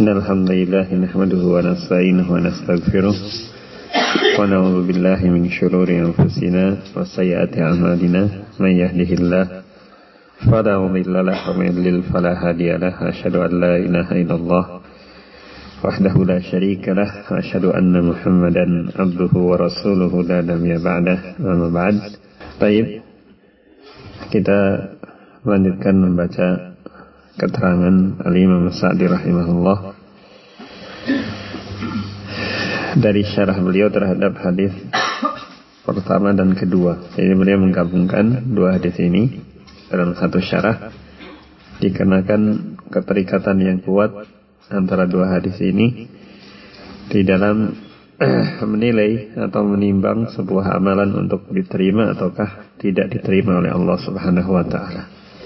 Innalhamdulillah nahmaduhu wa nasta'inuhu wa nastaghfiruh wa na'udzu billahi min shururi anfusina wa sayyiati a'malina may yahdihillahu fala mudilla lahu wa may yudlil fala hadiya lahu asyhadu an la ilaha illallah wahdahu la syarika lahu wa asyhadu anna Muhammadan abduhu wa rasuluhu la nabiyya ba'dah amma ba'd. Baik, kita lanjutkan membaca keterangan Al-Imam Sa'di rahimahullah dari syarah beliau terhadap hadis pertama dan kedua. Jadi beliau menggabungkan dua hadis ini dalam satu syarah dikarenakan keterikatan yang kuat antara dua hadis ini di dalam menilai atau menimbang sebuah amalan untuk diterima ataukah tidak diterima oleh Allah Subhanahu wa taala.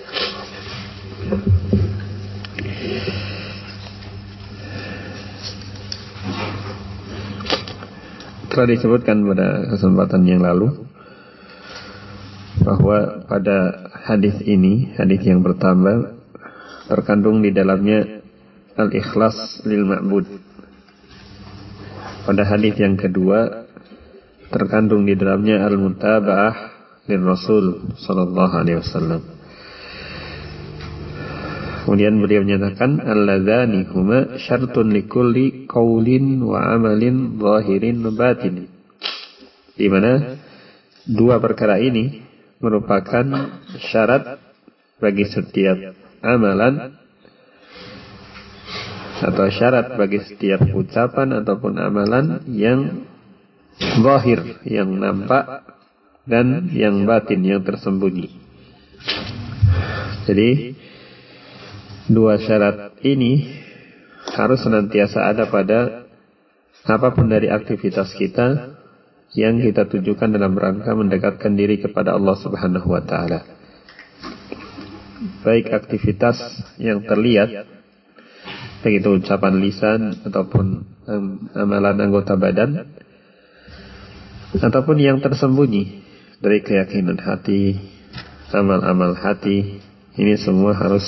Telah disebutkan pada kesempatan yang lalu bahwa pada hadis ini, hadis yang pertama, terkandung di dalamnya al-ikhlas lil ma'bud. Pada hadis yang kedua terkandung di dalamnya al-mutaba'ah lil Rasul sallallahu alaihi wasallam. Kemudian beliau menyatakan alladzani huma syartun likulli qaulin wa amalin zahirin batin. Di mana dua perkara ini merupakan syarat bagi setiap amalan atau syarat bagi setiap ucapan ataupun amalan yang zahir, yang nampak, dan yang batin, yang tersembunyi. Jadi dua syarat ini harus senantiasa ada pada apapun dari aktivitas kita yang kita tujukan dalam rangka mendekatkan diri kepada Allah Subhanahu wa taala. Baik aktivitas yang terlihat, baik itu ucapan lisan ataupun amalan anggota badan, ataupun yang tersembunyi dari keyakinan hati, amal-amal hati, ini semua harus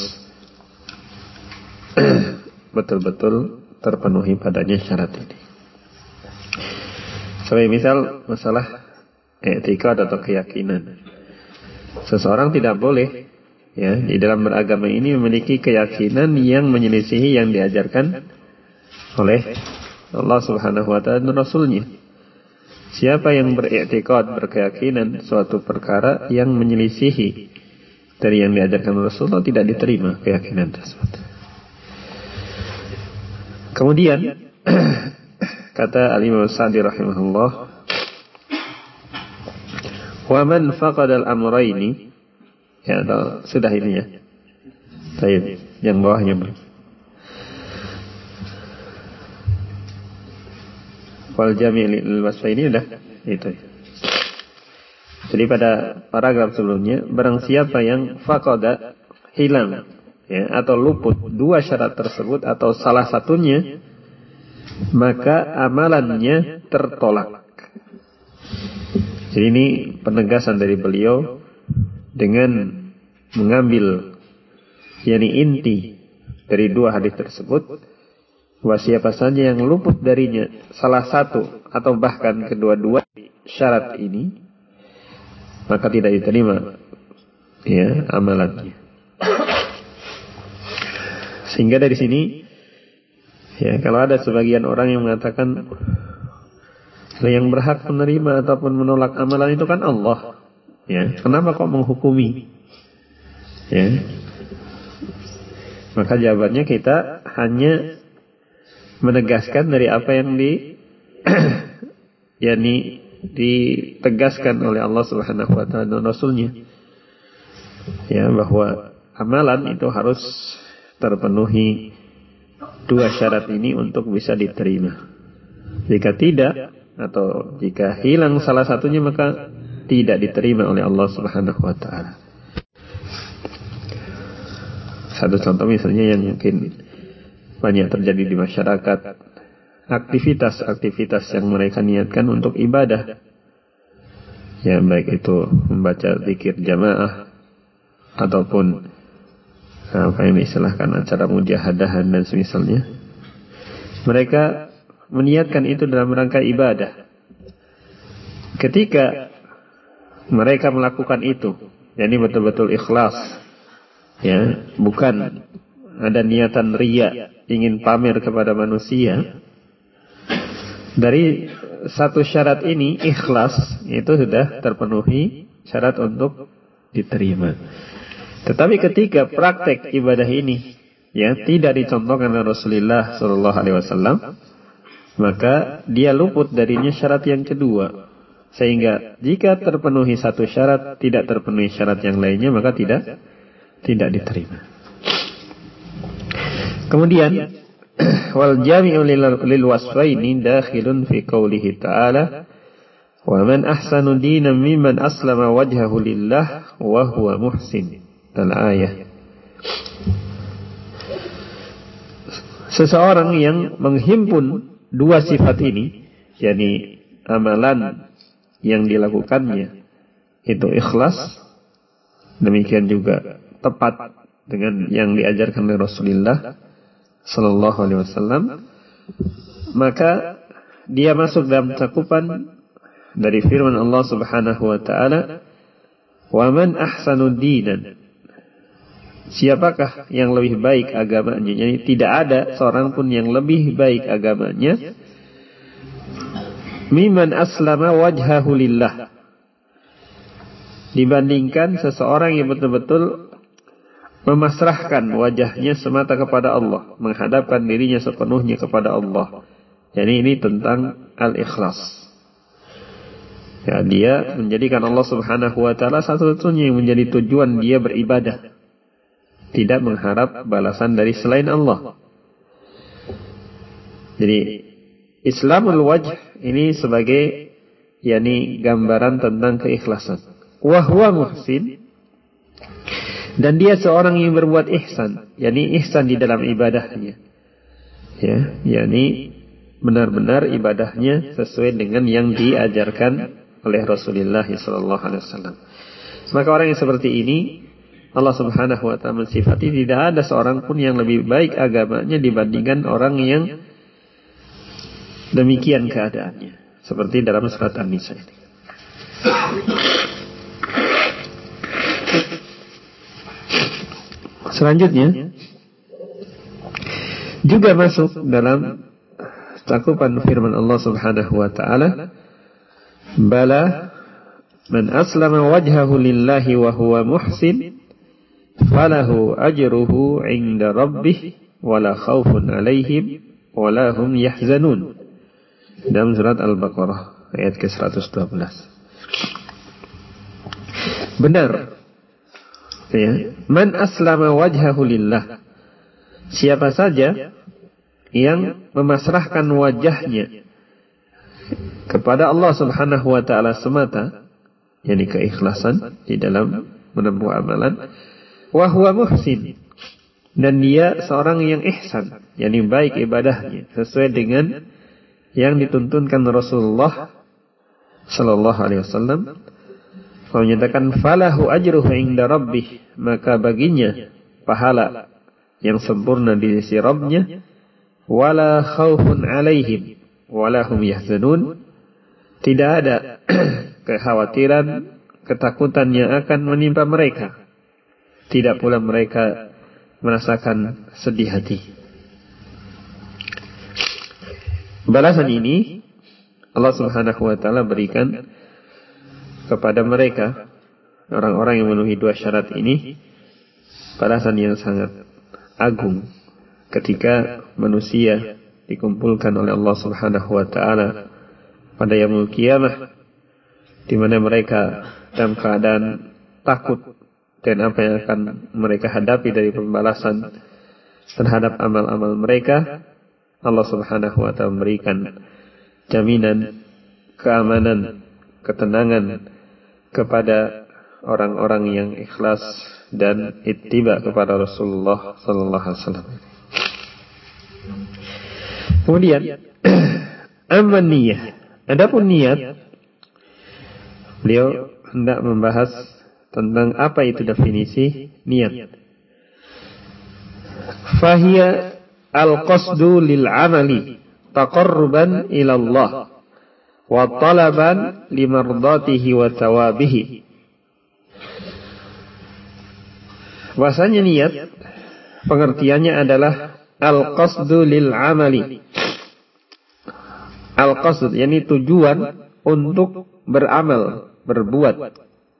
betul-betul terpenuhi padanya syarat ini. Sebagai misal masalah i'tiqad atau keyakinan. Seseorang tidak boleh di dalam beragama ini memiliki keyakinan yang menyelisihi yang diajarkan oleh Allah Subhanahu wa taala dan Rasulnya. Siapa yang beriktikad, berkeyakinan suatu perkara yang menyelisihi dari yang diajarkan Rasulullah, tidak diterima keyakinan tersebut. Kemudian kata Al-Imam Sa'di rahimahullah, wa man faqada al-amrayni, atau sudah ini ya. Baik, yang bawahnya belum. Wal jami' lil wasfaini udah itu. Jadi pada paragraf sebelumnya, barang siapa yang faqada, hilang atau luput dua syarat tersebut atau salah satunya, maka amalannya tertolak. Jadi ini penegasan dari beliau dengan mengambil inti dari dua hadis tersebut, bahwa siapa saja yang luput darinya salah satu atau bahkan kedua-dua syarat ini, maka tidak diterima amalannya. Sehingga dari sini kalau ada sebagian orang yang mengatakan yang berhak menerima ataupun menolak amalan itu kan Allah, kenapa kok menghukumi? Maka jawabannya kita hanya menegaskan dari apa yang ditegaskan oleh Allah Subhanahu wa taala dan Rasulnya, bahwa amalan itu harus terpenuhi dua syarat ini untuk bisa diterima. Jika tidak atau jika hilang salah satunya, maka tidak diterima oleh Allah Subhanahu wa taala. Satu contoh misalnya yang mungkin banyak terjadi di masyarakat, aktivitas-aktivitas yang mereka niatkan untuk ibadah, baik itu membaca zikir jamaah ataupun apa yang diistilahkan acara mujahadahan dan semisalnya, Mereka meniatkan itu dalam rangka ibadah. Ketika mereka melakukan itu, yakni betul-betul ikhlas, ya, bukan ada niatan riya, ingin pamer kepada manusia. Dari satu syarat ini, ikhlas, itu sudah terpenuhi syarat untuk diterima. Tetapi ketika praktek ibadah ini, ya, tidak dicontohkan oleh Rasulullah Sallallahu Alaihi Wasallam, maka dia luput darinya syarat yang kedua. Sehingga jika terpenuhi satu syarat, tidak terpenuhi syarat yang lainnya, maka tidak diterima. Kemudian wal jami'u lil wasfaini dakhilun fi qoulihi ta'ala wa man ahsanu dinan mimman aslama wajhahu lillah wa huwa muhsin. Al-ayah. Seseorang yang menghimpun dua sifat ini, yakni amalan yang dilakukannya itu ikhlas, demikian juga tepat dengan yang diajarkan oleh Rasulullah Sallallahu Alaihi Wasallam, maka dia masuk dalam cakupan dari firman Allah Subhanahu Wa Taala, "Wa man ahsanu dinan." Siapakah yang lebih baik agamanya? Jadi tidak ada seorang pun yang lebih baik agamanya, mimman aslama wajhahu lillah, dibandingkan seseorang yang betul-betul memasrahkan wajahnya semata kepada Allah, menghadapkan dirinya sepenuhnya kepada Allah. Jadi ini tentang al-ikhlas. Ya, dia menjadikan Allah Subhanahu wa taala satu-satunya yang menjadi tujuan dia beribadah, tidak mengharap balasan dari selain Allah. Jadi Islamul wajh ini sebagai, yakni gambaran tentang keikhlasan. Wa huwa muhsin, dan dia seorang yang berbuat ihsan, yakni ihsan di dalam ibadahnya. Ya, yakni benar-benar ibadahnya sesuai dengan yang diajarkan oleh Rasulullah sallallahu alaihi wasallam. Maka orang yang seperti ini Allah Subhanahu wa taala mensifati tidak ada seorang pun yang lebih baik agamanya dibandingkan orang yang demikian keadaannya, seperti dalam surat An-Nisa ini. Selanjutnya juga masuk dalam cakupan firman Allah Subhanahu wa taala, "Bala man aslama wajhahu lillahi wa huwa muhsin falahu ajruhu 'inda rabbih wala khaufun 'alaihim wala hum yahzanun." Dalam surat Al-Baqarah ayat ke-112. Benar, ya, man aslama wajhahu lillah, siapa saja yang memasrahkan wajahnya kepada Allah Subhanahu wa taala semata, yakni keikhlasan di dalam menempuh amalan, wa huwa muhsin, dan dia seorang yang ihsan, yakni baik ibadahnya sesuai dengan yang dituntunkan Rasulullah sallallahu alaihi wasallam, menyatakan falahu ajruhu 'inda rabbih, maka baginya pahala yang sempurna di sisi Rabbnya, wala khaufun 'alaihim wala hum yahzanun, tidak ada kekhawatiran, ketakutan yang akan menimpa mereka, tidak pula mereka merasakan sedih hati. Balasan ini Allah Subhanahu wa taala berikan kepada mereka, orang-orang yang memenuhi dua syarat ini, balasan yang sangat agung ketika manusia dikumpulkan oleh Allah Subhanahu wa taala pada yaumul qiyamah, di mana mereka dalam keadaan takut dan apa yang akan mereka hadapi dari pembalasan terhadap amal-amal mereka. Allah Subhanahu wa taala memberikan jaminan keamanan, ketenangan kepada orang-orang yang ikhlas dan ittiba kepada Rasulullah sallallahu alaihi wasallam. Kemudian amma niyah, adapun niat, beliau hendak membahas tentang apa itu definisi niat. Fahiya al-qasdu lil amali taqarruban ila Allah wa talaban limardatihi wa thawabihi. Bahasanya niat pengertiannya adalah al-qasdu lil amali. Al-qasd yakni tujuan untuk beramal, berbuat.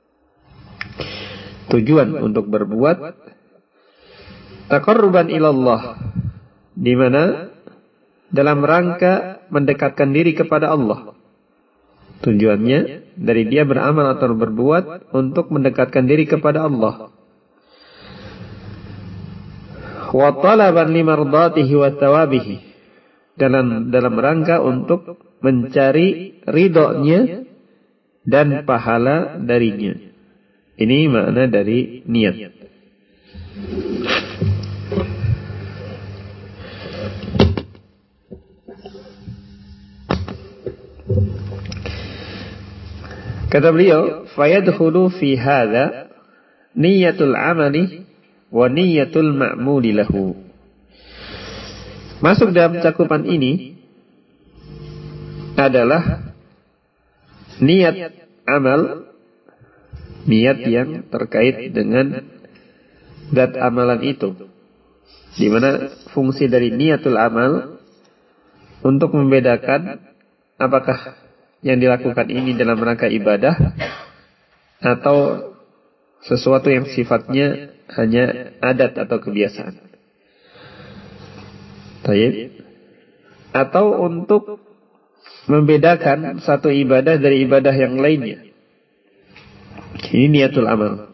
Tujuan untuk berbuat taqarruban ilallah, di mana dalam rangka mendekatkan diri kepada Allah. Tujuannya dari dia beramal atau berbuat untuk mendekatkan diri kepada Allah. Wa talaban limardatihi wa thawabihi, dalam rangka untuk mencari ridhonya dan pahala darinya. Ini makna dari niat. Kata beliau, fayadkhulu fi hadza niyatul amali wa niyatul ma'muli lahu. Masuk dalam cakupan ini adalah niat amal, niat yang terkait dengan zat amalan itu, di mana fungsi dari niatul amal untuk membedakan apakah yang dilakukan ini dalam rangka ibadah atau sesuatu yang sifatnya hanya adat atau kebiasaan. Baik. Atau untuk membedakan satu ibadah dari ibadah yang lainnya. Ini niatul amal.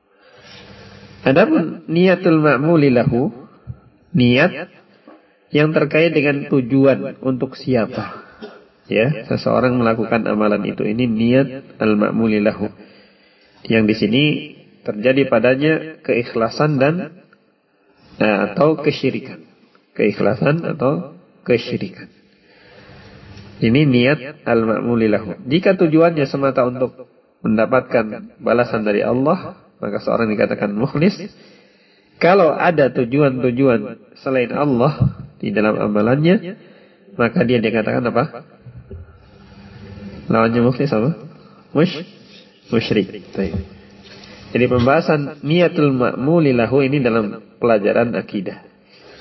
Adapun niatul ma'muli lahu, niat yang terkait dengan tujuan untuk siapa. Ya, seseorang melakukan amalan itu, ini niat al-ma'muli lahu. Yang di sini terjadi padanya keikhlasan dan atau kesyirikan. Keikhlasan atau kesyirikan. Ini niat al-ma'muli lahu. Jika tujuannya semata untuk mendapatkan balasan dari Allah, maka seorang dikatakan mukhlis. Kalau ada tujuan-tujuan selain Allah di dalam amalannya, maka dia dikatakan apa? Lawannya mukhlis apa? Musyrik. Jadi pembahasan niatul ma'muli lahu ini dalam pelajaran akidah.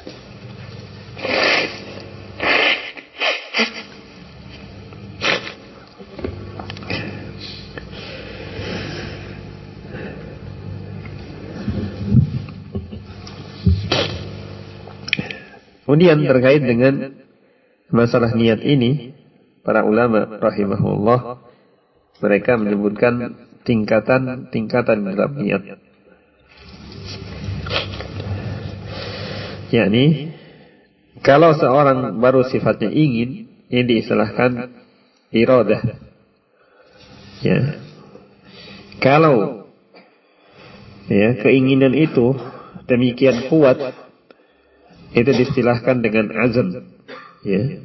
Kemudian terkait dengan masalah niat ini, para ulama rahimahullah mereka menyebutkan tingkatan-tingkatan dalam niat. Yakni kalau seorang baru sifatnya ingin, ini diistilahkan iradah. Ya. Kalau keinginan itu demikian kuat, itu diistilahkan dengan azam. Ya.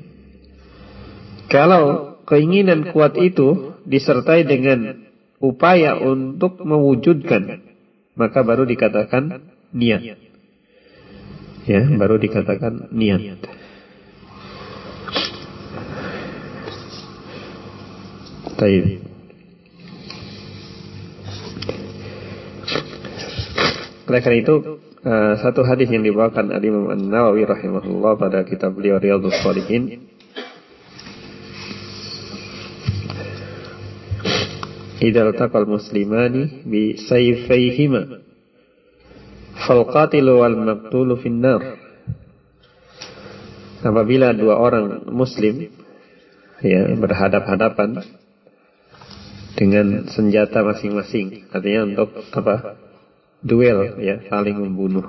Kalau keinginan kuat itu disertai dengan upaya untuk mewujudkan, maka baru dikatakan niat. Ya, baru dikatakan niat. Baik. Oleh karena itu, satu hadis yang dibawakan Imam An-Nawawi rahimahullah pada kitab beliau Riyadhus Shalihin, idza taqal muslimani bi sayfayhima fal qatilu wal maqtulu finnar. Apabila dua orang muslim berhadap-hadapan dengan senjata masing-masing, artinya untuk duel, saling membunuh.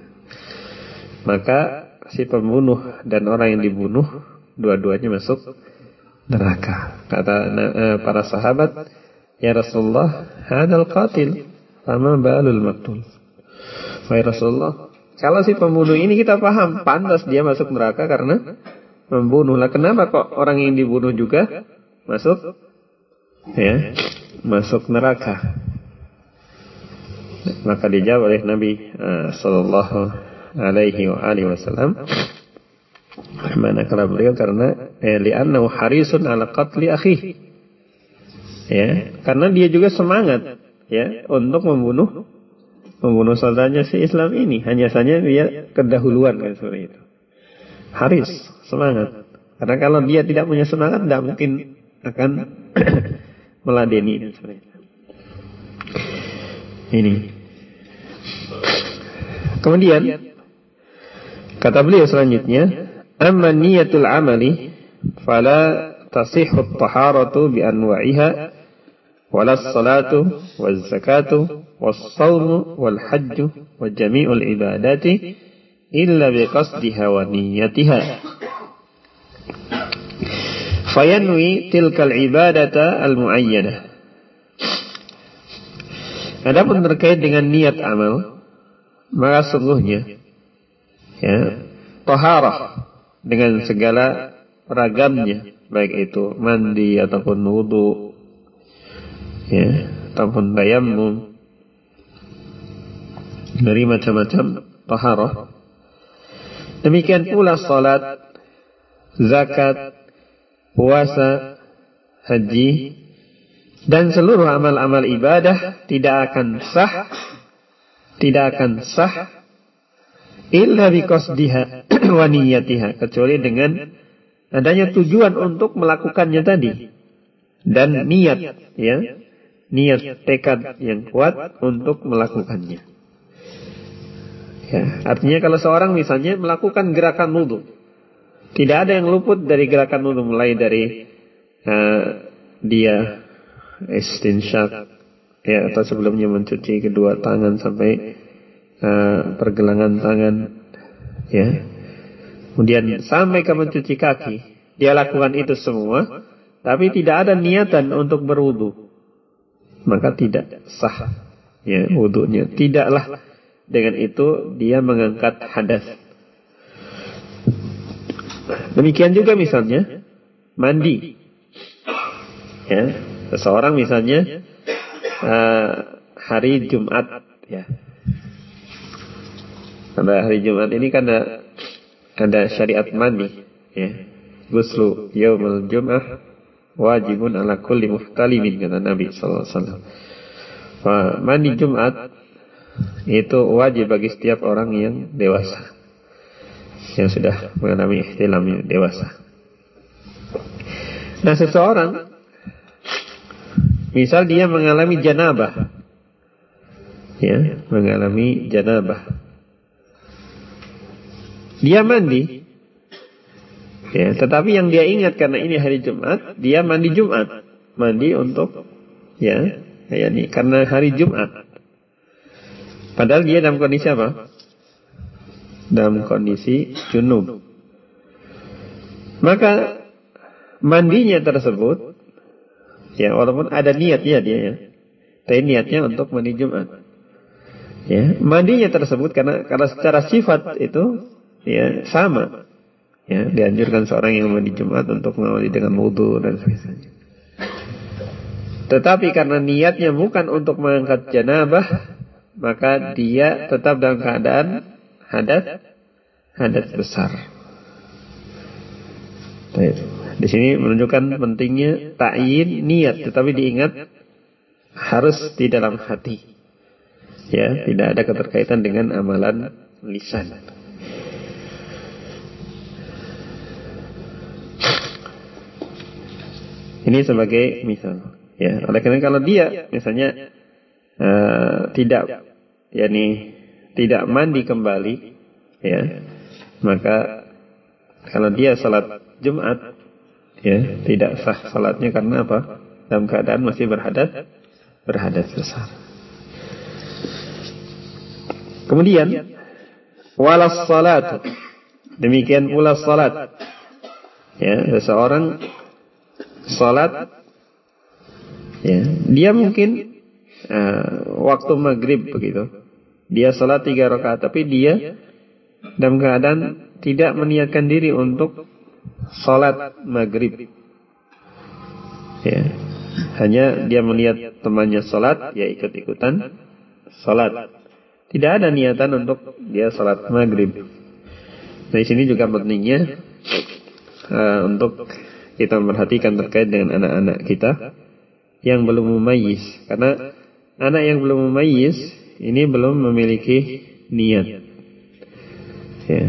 Maka si pembunuh dan orang yang dibunuh dua-duanya masuk neraka. Kata para sahabat, ya Rasulullah, hadal qatil, fama balul maqtul. Wahai Rasulullah, kalau si pembunuh ini kita paham, pantas dia masuk neraka karena membunuh. Lah kenapa kok orang yang dibunuh juga masuk masuk neraka? Maka dijawab oleh Nabi sallallahu alaihi wasallam, Mana kala beliau karena li'annahu harisun ala qatli akhihi. Ya, karena dia juga semangat ya untuk membunuh saudaranya si Islam ini. Hanya saja dia kedahuluan kan seperti itu. Haris semangat. Karena kalau dia tidak punya semangat, tidak mungkin akan meladeni dan seperti itu. Ini. Kemudian kata beliau selanjutnya, amma niyatul amali fala tasihhu at-taharatu bi anwa'iha wala as-salatu waz-zakatu was-shawmu wal-hajju wa jami'ul ibadati illa bi qasdiha wa niyyatiha. Fayanwi tilkal ibadata al-mu'ayyanah. Adapun terkait dengan niat amal, maka sungguhnya ya, taharah dengan segala ragamnya, baik itu mandi ataupun wudu ya, ataupun tayammum, dari macam-macam taharah. Demikian pula salat, zakat, puasa, haji, dan seluruh amal-amal ibadah tidak akan sah illa biqasdiha wa niyyatiha, kecuali dengan adanya tujuan untuk melakukannya tadi dan niat ya, niat tekad yang kuat untuk melakukannya. Ya, artinya kalau seorang misalnya melakukan gerakan wudu, tidak ada yang luput dari gerakan wudu, mulai dari dia istinsyak ya, atau sebelumnya mencuci kedua tangan sampai pergelangan tangan ya, kemudian sampai ke mencuci kaki, dia lakukan itu semua tapi tidak ada niatan untuk berwudu, maka tidak sah ya wudunya. Tidaklah dengan itu dia mengangkat hadas. Demikian juga misalnya mandi ya, seseorang misalnya hari Jumat ya, pada hari Jumat ini kan ada syariat mandi ya, ghuslu yaumul jum'ah wajibun ala kulli muhtalimin, kata Nabi SAW. Mandi Jumat itu wajib bagi setiap orang yang dewasa, yang sudah mengalami ihtilam dewasa. Nah, seseorang misal dia mengalami janabah ya, mengalami janabah, dia mandi ya, tetapi yang dia ingat karena ini hari Jumat, dia mandi Jumat, mandi untuk ya, ini karena hari Jumat. Padahal dia dalam kondisi apa? Dalam kondisi junub. Maka mandinya tersebut ya, walaupun ada niatnya dia ya, tapi niatnya untuk mandi Jumat ya, mandinya tersebut karena secara sifat itu ya sama ya, dianjurkan seorang yang mandi Jumat untuk mandi dengan wudu dan sebagainya. Tetapi karena niatnya bukan untuk mengangkat janabah, maka dia tetap dalam keadaan hadas besar. Di sini menunjukkan pentingnya ta'yin niat, tetapi diingat harus di dalam hati. Ya, tidak ada keterkaitan dengan amalan lisan. Ini sebagai misal. Ya, oleh karena kalau dia misalnya tidak mandi kembali, ya, maka kalau dia salat Jumat, ya, tidak sah salatnya karena apa? Dalam keadaan masih berhadas besar. Kemudian walas salat, demikian pula salat. Ya, seseorang salat, ya, dia mungkin waktu maghrib begitu, dia salat 3 rakaat, tapi dia dalam keadaan tidak meniatkan diri untuk salat maghrib. Ya, hanya dia melihat temannya salat, ya ikut-ikutan salat. Tidak ada niatan untuk dia salat maghrib. Di sini juga pentingnya untuk kita memperhatikan terkait dengan anak-anak kita yang belum mumayyiz, karena anak yang belum mumayyiz ini belum memiliki niat. Ya.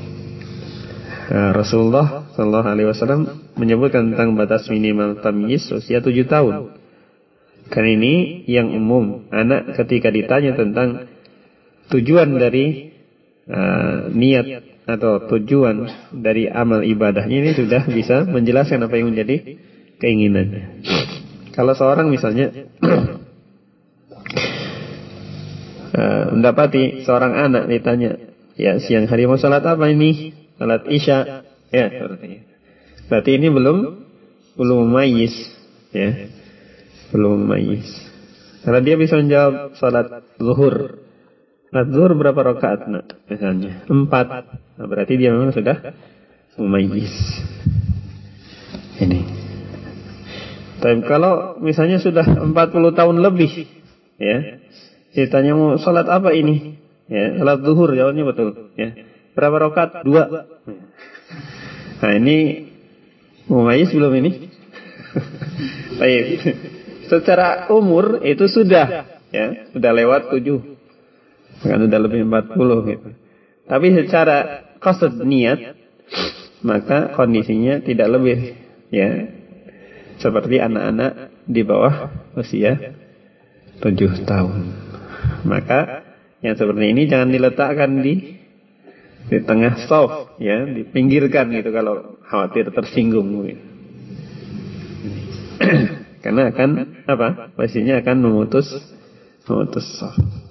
Rasulullah Shallallahu Alaihi Wasallam menyebutkan tentang batas minimal tamyiz usia 7 tahun. Karena ini yang umum, anak ketika ditanya tentang tujuan dari niat atau tujuan dari amal ibadahnya, ini sudah bisa menjelaskan apa yang menjadi keinginannya. Kalau seorang misalnya mendapati seorang anak ditanya, ya siang hari mau salat apa ini? Salat Isya. Ya, berarti ini belum mumayyiz, ya. Belum mumayyiz. Karena dia bisa menjawab salat zuhur. Salat zuhur berapa rakaat, nak? Misalnya 4. Nah, berarti dia memang sudah mumayyiz. Ini. Tapi kalau misalnya sudah 40 tahun lebih, ya. Ditanya mau salat apa ini? Ya, salat zuhur, jawabnya betul, ya. Berapa rakaat? 2. Nah, ini mumayyiz belum ini? Baik. Secara umur itu sudah, ya, sudah lewat 7. Kan sudah lebih 40 gitu. Tapi secara qasd niat, maka kondisinya tidak lebih, ya, seperti anak-anak di bawah usia 7 tahun. Maka yang seperti ini jangan diletakkan di tengah shaf, ya, dipinggirkan gitu kalau khawatir tersinggung. Karena akan apa? Pastinya akan memutus shaf.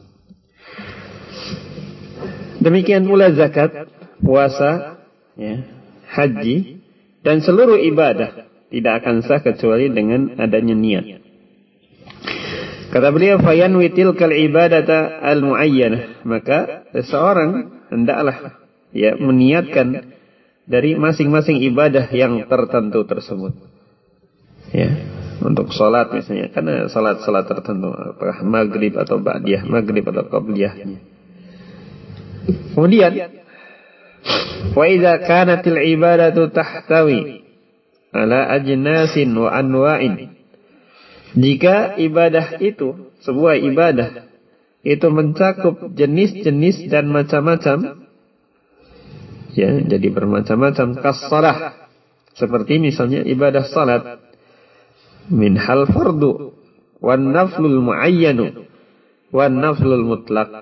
Demikian pula zakat, puasa, ya, haji dan seluruh ibadah tidak akan sah kecuali dengan adanya niat. Kata beliau, fayanwi tilkal ibadata al-muayyanah, maka seseorang hendaklah, ya, meniatkan dari masing-masing ibadah yang tertentu tersebut. Ya, untuk salat misalnya, karena salat tertentu, apakah maghrib atau ba'diyah, maghrib atau qabliyahnya. Kemudian, wa idza kanatil ibadatu tahtawi ala ajnasin wa anwa'in, jika ibadah itu, sebuah ibadah itu mencakup jenis-jenis dan macam-macam, ya, jadi bermacam-macam, kas-shalah, seperti misalnya ibadah salat, min hal fardu, wan naflul muayyanu, wan naflul mutlaq.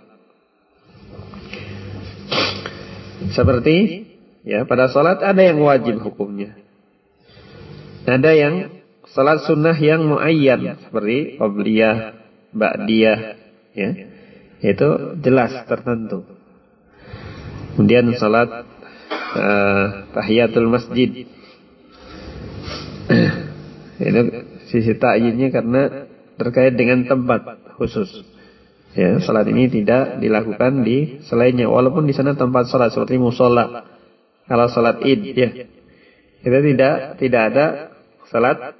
Seperti, ya, pada salat ada yang wajib hukumnya, ada yang salat sunnah yang muayyan seperti qabliyah, ba'diyah, ya, itu jelas tertentu. Kemudian salat tahiyatul masjid, itu sisi ta'yinnya karena terkait dengan tempat khusus. Ya, salat ini tidak dilakukan di selainnya, walaupun di sana tempat salat seperti musholla. Kalau salat Id, ya, kita tidak ada salat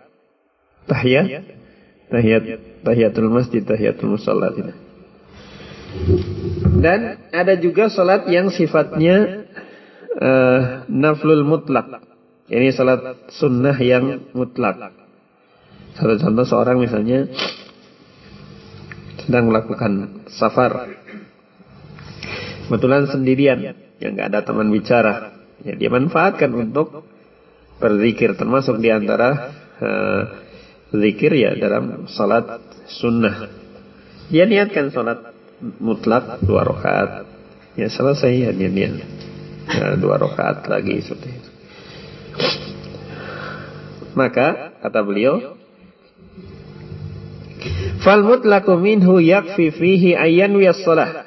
tahiyatul masjid, tahiyatul musholla, tidak. Dan ada juga salat yang sifatnya naflul mutlak. Ini salat sunnah yang mutlak. Satu contoh, seorang misalnya sedang melakukan safar, kebetulan sendirian, yang nggak ada teman bicara, ya, dia manfaatkan untuk berzikir, termasuk diantara zikir, ya, dalam salat sunnah. Dia niatkan salat mutlak 2 rakaat, ya, selesai, ya, dia 2 rakaat lagi seperti itu. Maka kata beliau, fal mutlaqu minhu yakfi fihi ayyan wiyas-shalah,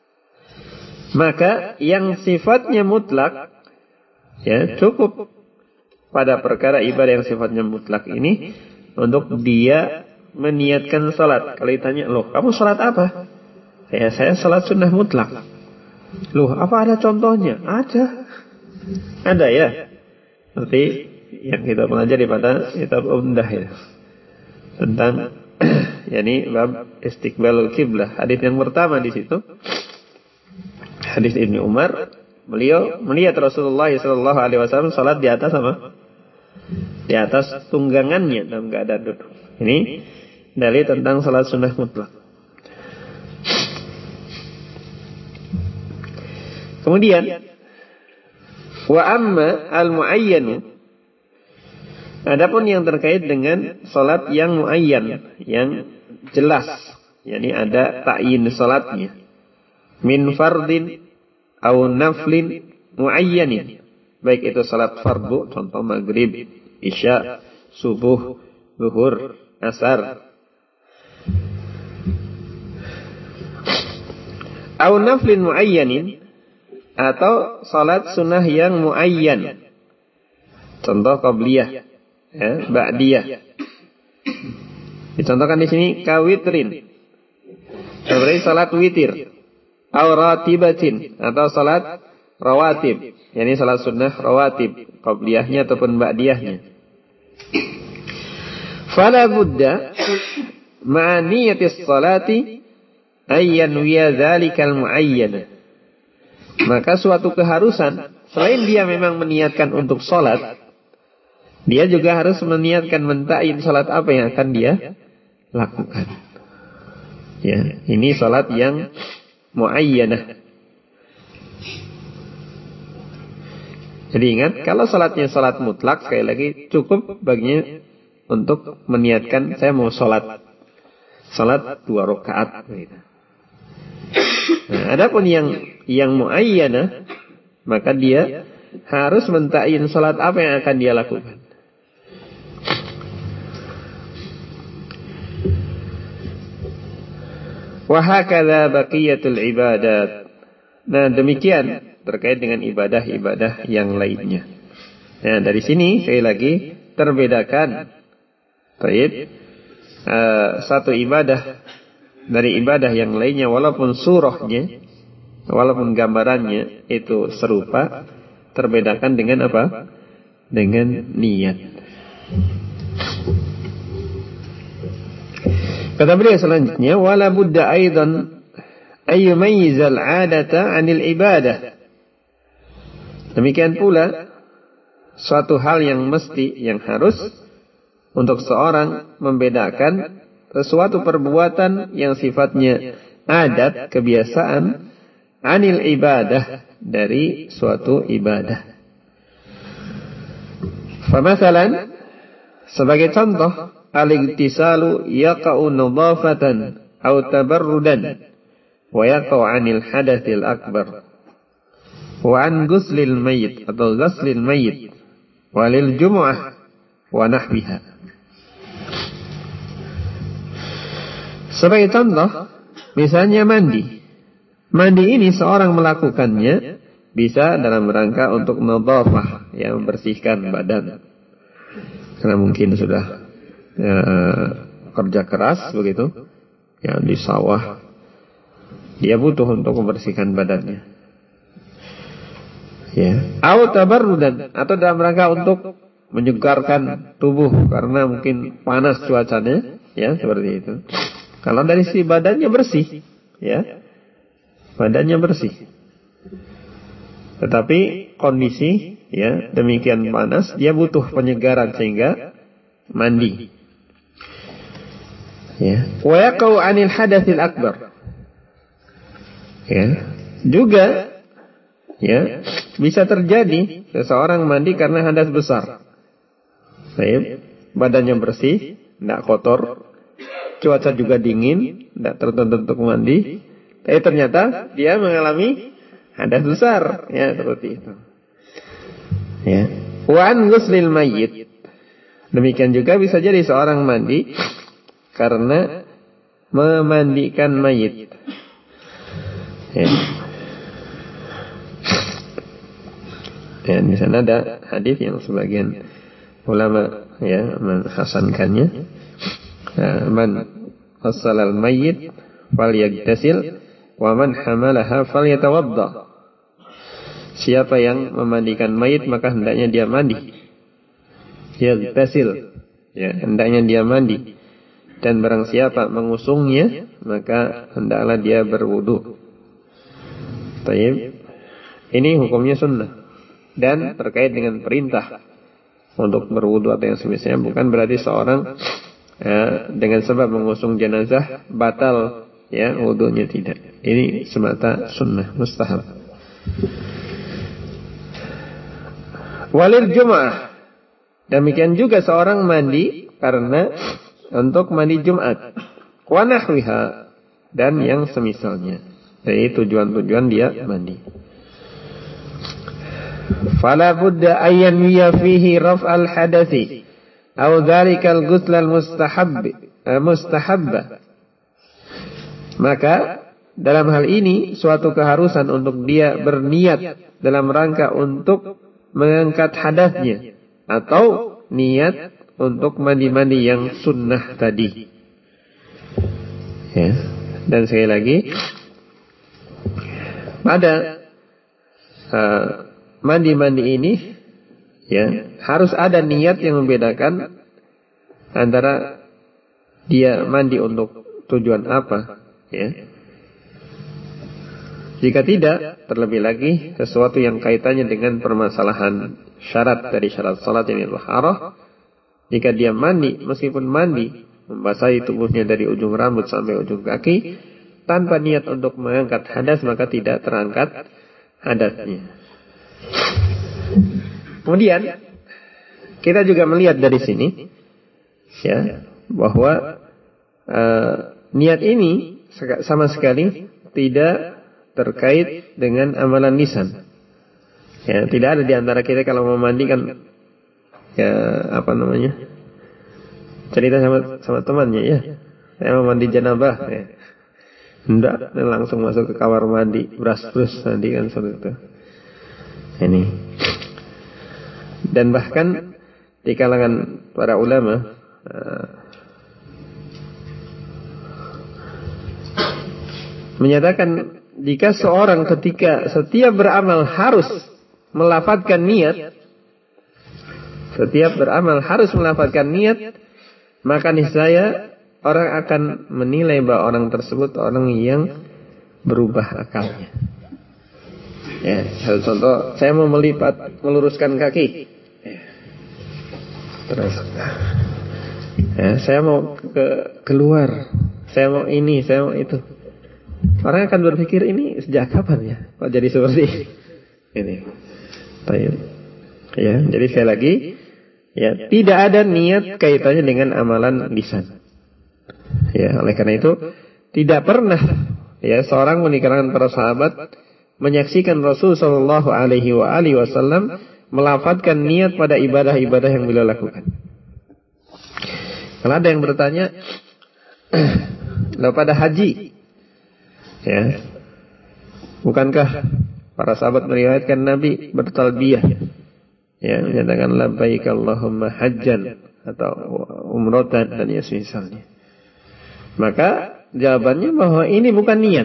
maka yang sifatnya mutlak, ya, cukup pada perkara ibadah yang sifatnya mutlak ini untuk dia meniatkan salat. Kalau ditanya, loh, kamu salat apa? Ya, saya salat sunnah mutlak. Loh, apa ada contohnya? Ada, ya. Seperti yang kita pelajari pada kitab Umdah, ya, tentang yakni bab istiqbalul qiblah. Hadis yang pertama di situ, hadis Ibnu Umar Beliau melihat Rasulullah sallallahu alaihi wasallam salat di atas apa? Di atas tunggangannya dalam keadaan duduk. Ini dalil tentang salat sunnah mutlak. Kemudian wa amma al-muayyanu, adapun yang terkait dengan salat yang muayyan, yang jelas, yakni ada ta'yin salatnya, min fardin aw naflin muayyanin, baik itu salat fardu, contoh maghrib, isya, subuh, zuhur, asar, aw naflin muayyanin, atau salat sunnah yang muayyan, contoh qabliyah, ya, ba'diyah. Dicontohkan di sini kawitrin, berarti salat witir, aw ratibatin, atau salat rawatib, yakni salat sunnah rawatib, qabliyahnya ataupun ba'diyahnya. Fala budda ma'a niyatis salati ayyan wiya dzalikal muayyana, maka suatu keharusan, selain dia memang meniatkan untuk salat, dia juga harus meniatkan mentakyin salat apa yang akan dia lakukan. Ya, ini salat yang muayyanah. Jadi ingat, kalau salatnya salat mutlak, sekali lagi cukup baginya untuk meniatkan saya mau salat 2 rakaat. Nah, adapun yang muayyanah, maka dia harus mentakyin salat apa yang akan dia lakukan. Wa hakadha baqiyatul ibadat. Nah, demikian terkait dengan ibadah-ibadah yang lainnya. Nah, dari sini sekali lagi terbedakan satu ibadah dari ibadah yang lainnya, walaupun surahnya, walaupun gambarannya itu serupa, terbedakan dengan apa? Dengan niat. Kata beliau selanjutnya, wala budda aidan ayyumayyizal 'adata 'anil ibadah. Demikian pula suatu hal yang mesti, yang harus untuk seorang membedakan sesuatu perbuatan yang sifatnya adat, kebiasaan, 'anil ibadah, dari suatu ibadah. Famathalan, sebagai contoh, al-igtisalu yaqa'u nadhafatan aw tabarrudan wa yaqa'u 'anil hadatsil akbar wa 'an ghuslil mayyit atau ghuslil mayyit walil jumu'ah wa nahwiha. Sebagai contoh, misalnya mandi. Mandi ini seorang melakukannya bisa dalam rangka untuk nadhafah, ya, membersihkan badan. Karena mungkin sudah kerja keras begitu, ya, di sawah, dia butuh untuk membersihkan badannya. Ya, au tabarrudan, atau dalam rangka untuk menyegarkan tubuh karena mungkin panas cuacanya, ya, seperti itu. Kalau dari sisi badannya bersih, ya, badannya bersih. Tetapi kondisi, ya, demikian panas, dia butuh penyegaran sehingga mandi. Ya, wa yaqau 'anil hadatsil akbar. Ya, juga, ya, bisa terjadi seseorang mandi karena hadas besar. Baik, badannya bersih, tidak kotor, cuaca juga dingin, tidak tertuntut untuk mandi, tapi ternyata dia mengalami hadas besar, ya, seperti itu. Ya, wa an ghuslil mayyit. Demikian juga bisa jadi seorang mandi karena memandikan mayit. Ya. Dan di sana ada hadis yang sebagian ulama, ya, menghasankannya. Man ghassala al-mayyit falyaghtasil wa man hamalaha falyatawadda. Siapa yang memandikan mayit maka hendaknya dia mandi. Yaghtasil, ya, hendaknya dia mandi. Dan barang siapa mengusungnya maka hendaklah dia berwudu. Baik. ini hukumnya sunnah. Dan terkait dengan perintah untuk berwudu atau yang semisalnya, bukan berarti seorang dengan sebab mengusung jenazah batal ya wudunya, tidak. Ini semata sunnah, mustahab. Walil Jum'ah, demikian juga seorang mandi karena untuk mandi Jumat, wa nahwiha, dan yang semisalnya. Jadi tujuan-tujuan dia mandi. Fala budda ayyan wiya fihi raf'al hadathi aw dzalikal ghusl al mustahabba. Maka dalam hal ini suatu keharusan untuk dia berniat dalam rangka untuk mengangkat hadasnya atau niat untuk mandi-mandi yang sunnah tadi. Ya. Dan sekali lagi, pada mandi-mandi ini ya harus ada niat yang membedakan antara dia mandi untuk tujuan apa, ya. Jika tidak, terlebih lagi sesuatu yang kaitannya dengan permasalahan syarat dari syarat salat yang al-harah, jika dia mandi, meskipun mandi membasahi tubuhnya dari ujung rambut sampai ujung kaki tanpa niat untuk mengangkat hadas, maka tidak terangkat hadasnya. Kemudian kita juga melihat dari sini ya bahwa niat ini sama sekali tidak terkait dengan amalan lisan. Ya, tidak ada di antara kita kalau mau mandi kan ya cerita sama temannya ya. Saya mau mandi janabah ya. Enggak, langsung masuk ke kamar mandi, brus-brus mandi kan seperti itu. Ini. Dan bahkan di kalangan para ulama menyatakan jika seorang ketika setiap beramal harus melafadzkan niat, maka niscaya orang akan menilai bahwa orang tersebut orang yang berubah akalnya. Ya, satu contoh, saya mau meluruskan kaki. Terus, ya, saya mau keluar, saya mau ini, saya mau itu. Orang akan berpikir ini sejak kapan ya kok jadi seperti ini. Baik. Ya, jadi sekali lagi ya tidak ada niat kaitannya dengan amalan lisan. Ya, oleh karena itu tidak pernah ya seorang di kalangan para sahabat menyaksikan Rasul sallallahu alaihi wasallam melafadzkan niat pada ibadah-ibadah yang beliau lakukan. Kalau ada yang bertanya, "Lah pada haji ya, bukankah para sahabat meriwayatkan Nabi bertalbiyah ya, menyatakan labbaik Allahumma hajjan atau umratan dan ya semisalnya?" Maka jawabannya bahwa ini bukan niat.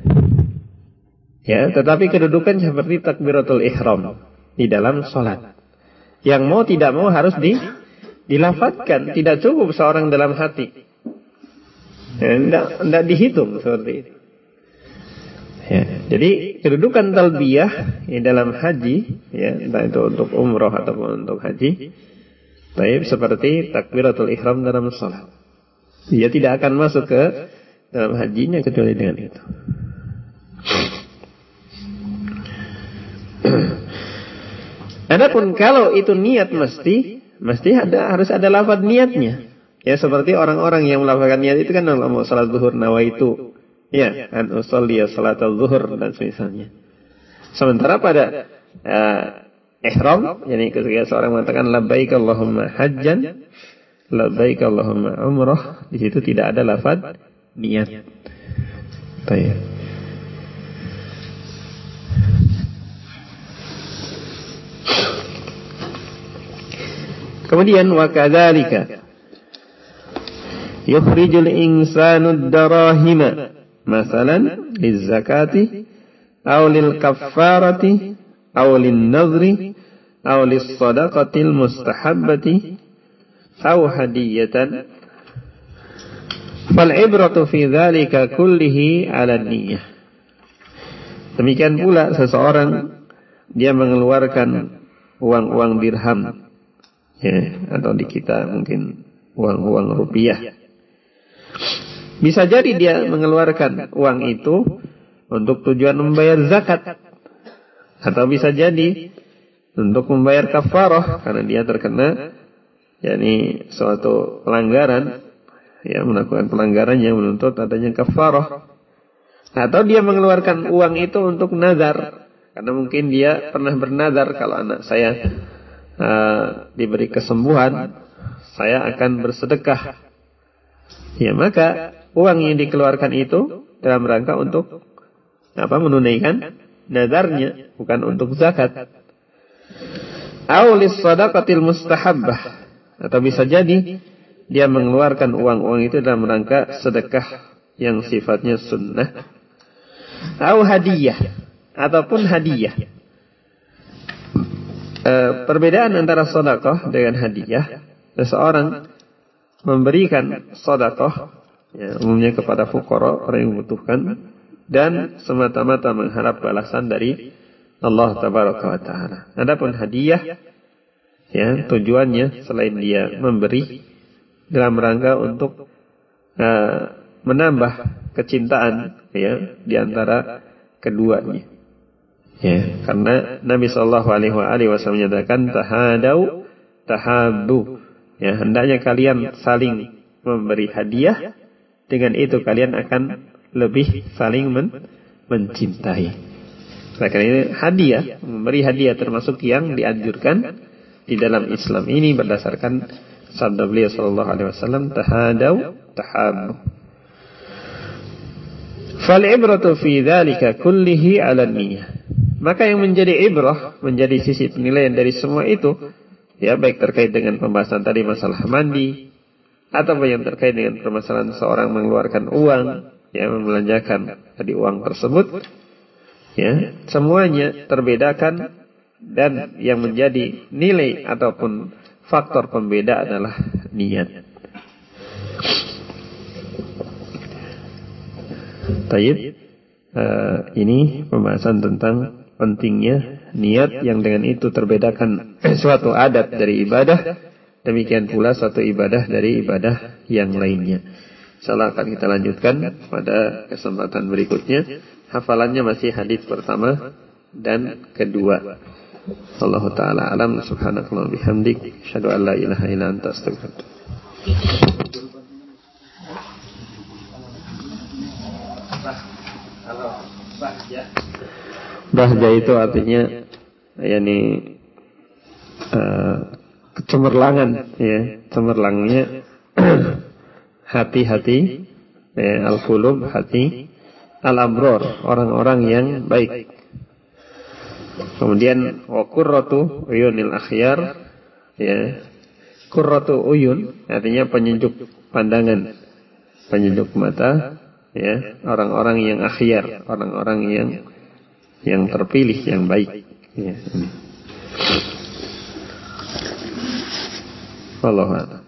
Ya, tetapi kedudukan seperti takbiratul ihram di dalam salat. Yang mau tidak mau harus dilafadzkan, tidak cukup seorang dalam hati. Ya, tidak dihitung seperti itu. Ya, jadi kedudukan talbiyah di dalam haji, ya, entah itu untuk umroh ataupun untuk haji, baik seperti takbiratul ihram dalam salat. Dia tidak akan masuk ke dalam hajinya kecuali dengan itu. Adapun kalau itu niat mesti harus ada lafaz niatnya. Ya seperti orang-orang yang melafazkan niat itu kan dalam salat zuhur nawaitu. Ya, an usolli salatul zuhur dan semisalnya. Sementara pada ihram, yani ketika seorang mengatakan labbaik Allahumma hajjan, labbaik Allahumma umrah, di situ tidak ada lafaz niat. Baik. Kemudian wa kadzalika yukhrijul insanu ad-darahima masalan liz-zakati aw lil-kaffarati aw lin-nadhri aw lis-sadaqatil mustahabbati aw hadiyatan fal ibratu fi dzalika kullihi 'ala niyyah. Demikian pula seseorang dia mengeluarkan uang-uang dirham, ya, atau di kita mungkin uang-uang rupiah. Bisa jadi dia mengeluarkan uang itu untuk tujuan membayar zakat, atau bisa jadi untuk membayar kafarah karena dia terkena yakni suatu pelanggaran, ya, melakukan pelanggarannya menuntut adanya kafarah. Atau dia mengeluarkan uang itu untuk nazar, karena mungkin dia pernah bernazar, kalau anak saya diberi kesembuhan, saya akan bersedekah. Ya, maka uang yang dikeluarkan itu dalam rangka untuk menunaikan nazarnya, bukan untuk zakat. Aulis sadaqatil mustahabbah, atau bisa jadi dia mengeluarkan uang-uang itu dalam rangka sedekah yang sifatnya sunnah. Au hadiyah, ataupun hadiah. Perbedaan antara sedekah dengan hadiah, seseorang memberikan sedekah, ya, umumnya kepada fuqara, orang yang membutuhkan, dan semata-mata mengharap balasan dari Allah tabaraka wa taala. Adapun hadiah, ya, tujuannya selain dia memberi dalam rangka untuk menambah kecintaan, ya, di antara keduanya. Ya, karena Nabi sallallahu alaihi wasallam menyatakan tahadau tahabbu. Ya, hendaknya kalian saling memberi hadiah, dengan itu kalian akan lebih saling mencintai. Maka ini hadiah, memberi hadiah termasuk yang dianjurkan di dalam Islam ini berdasarkan sabda beliau sallallahu alaihi wasallam, tahadau tahabbu. Fal ibratu fi dzalika kullihi 'ala niyyah. Maka yang menjadi ibrah, menjadi sisi penilaian dari semua itu, ya, baik terkait dengan pembahasan tadi masalah mandi, atau yang terkait dengan permasalahan seorang mengeluarkan uang, ya, membelanjakan tadi uang tersebut, ya, semuanya terbedakan, dan yang menjadi nilai ataupun faktor pembeda adalah niat. Tayyib, ini pembahasan tentang pentingnya niat, yang dengan itu terbedakan suatu adat dari ibadah, demikian pula suatu ibadah dari ibadah yang lainnya. Insyaallah akan kita lanjutkan pada kesempatan berikutnya. Hafalannya masih hadis pertama dan kedua. Wallahu taala alam. Subhanakallah bihamdik, asyhadu an la ilaha illa anta, astaghfiruka. Bahja itu artinya yakni kecemerlangan, ya, cemerlangnya hati-hati, ya, al-qulub, hati, al-abror, orang-orang yang baik. Kemudian wa qurratu uyunil akhyar, ya, qurratu uyun artinya penyejuk pandangan, penyejuk mata, ya, orang-orang yang akhyar, orang-orang yang terpilih, yang baik, ya. Wallahu a'lam.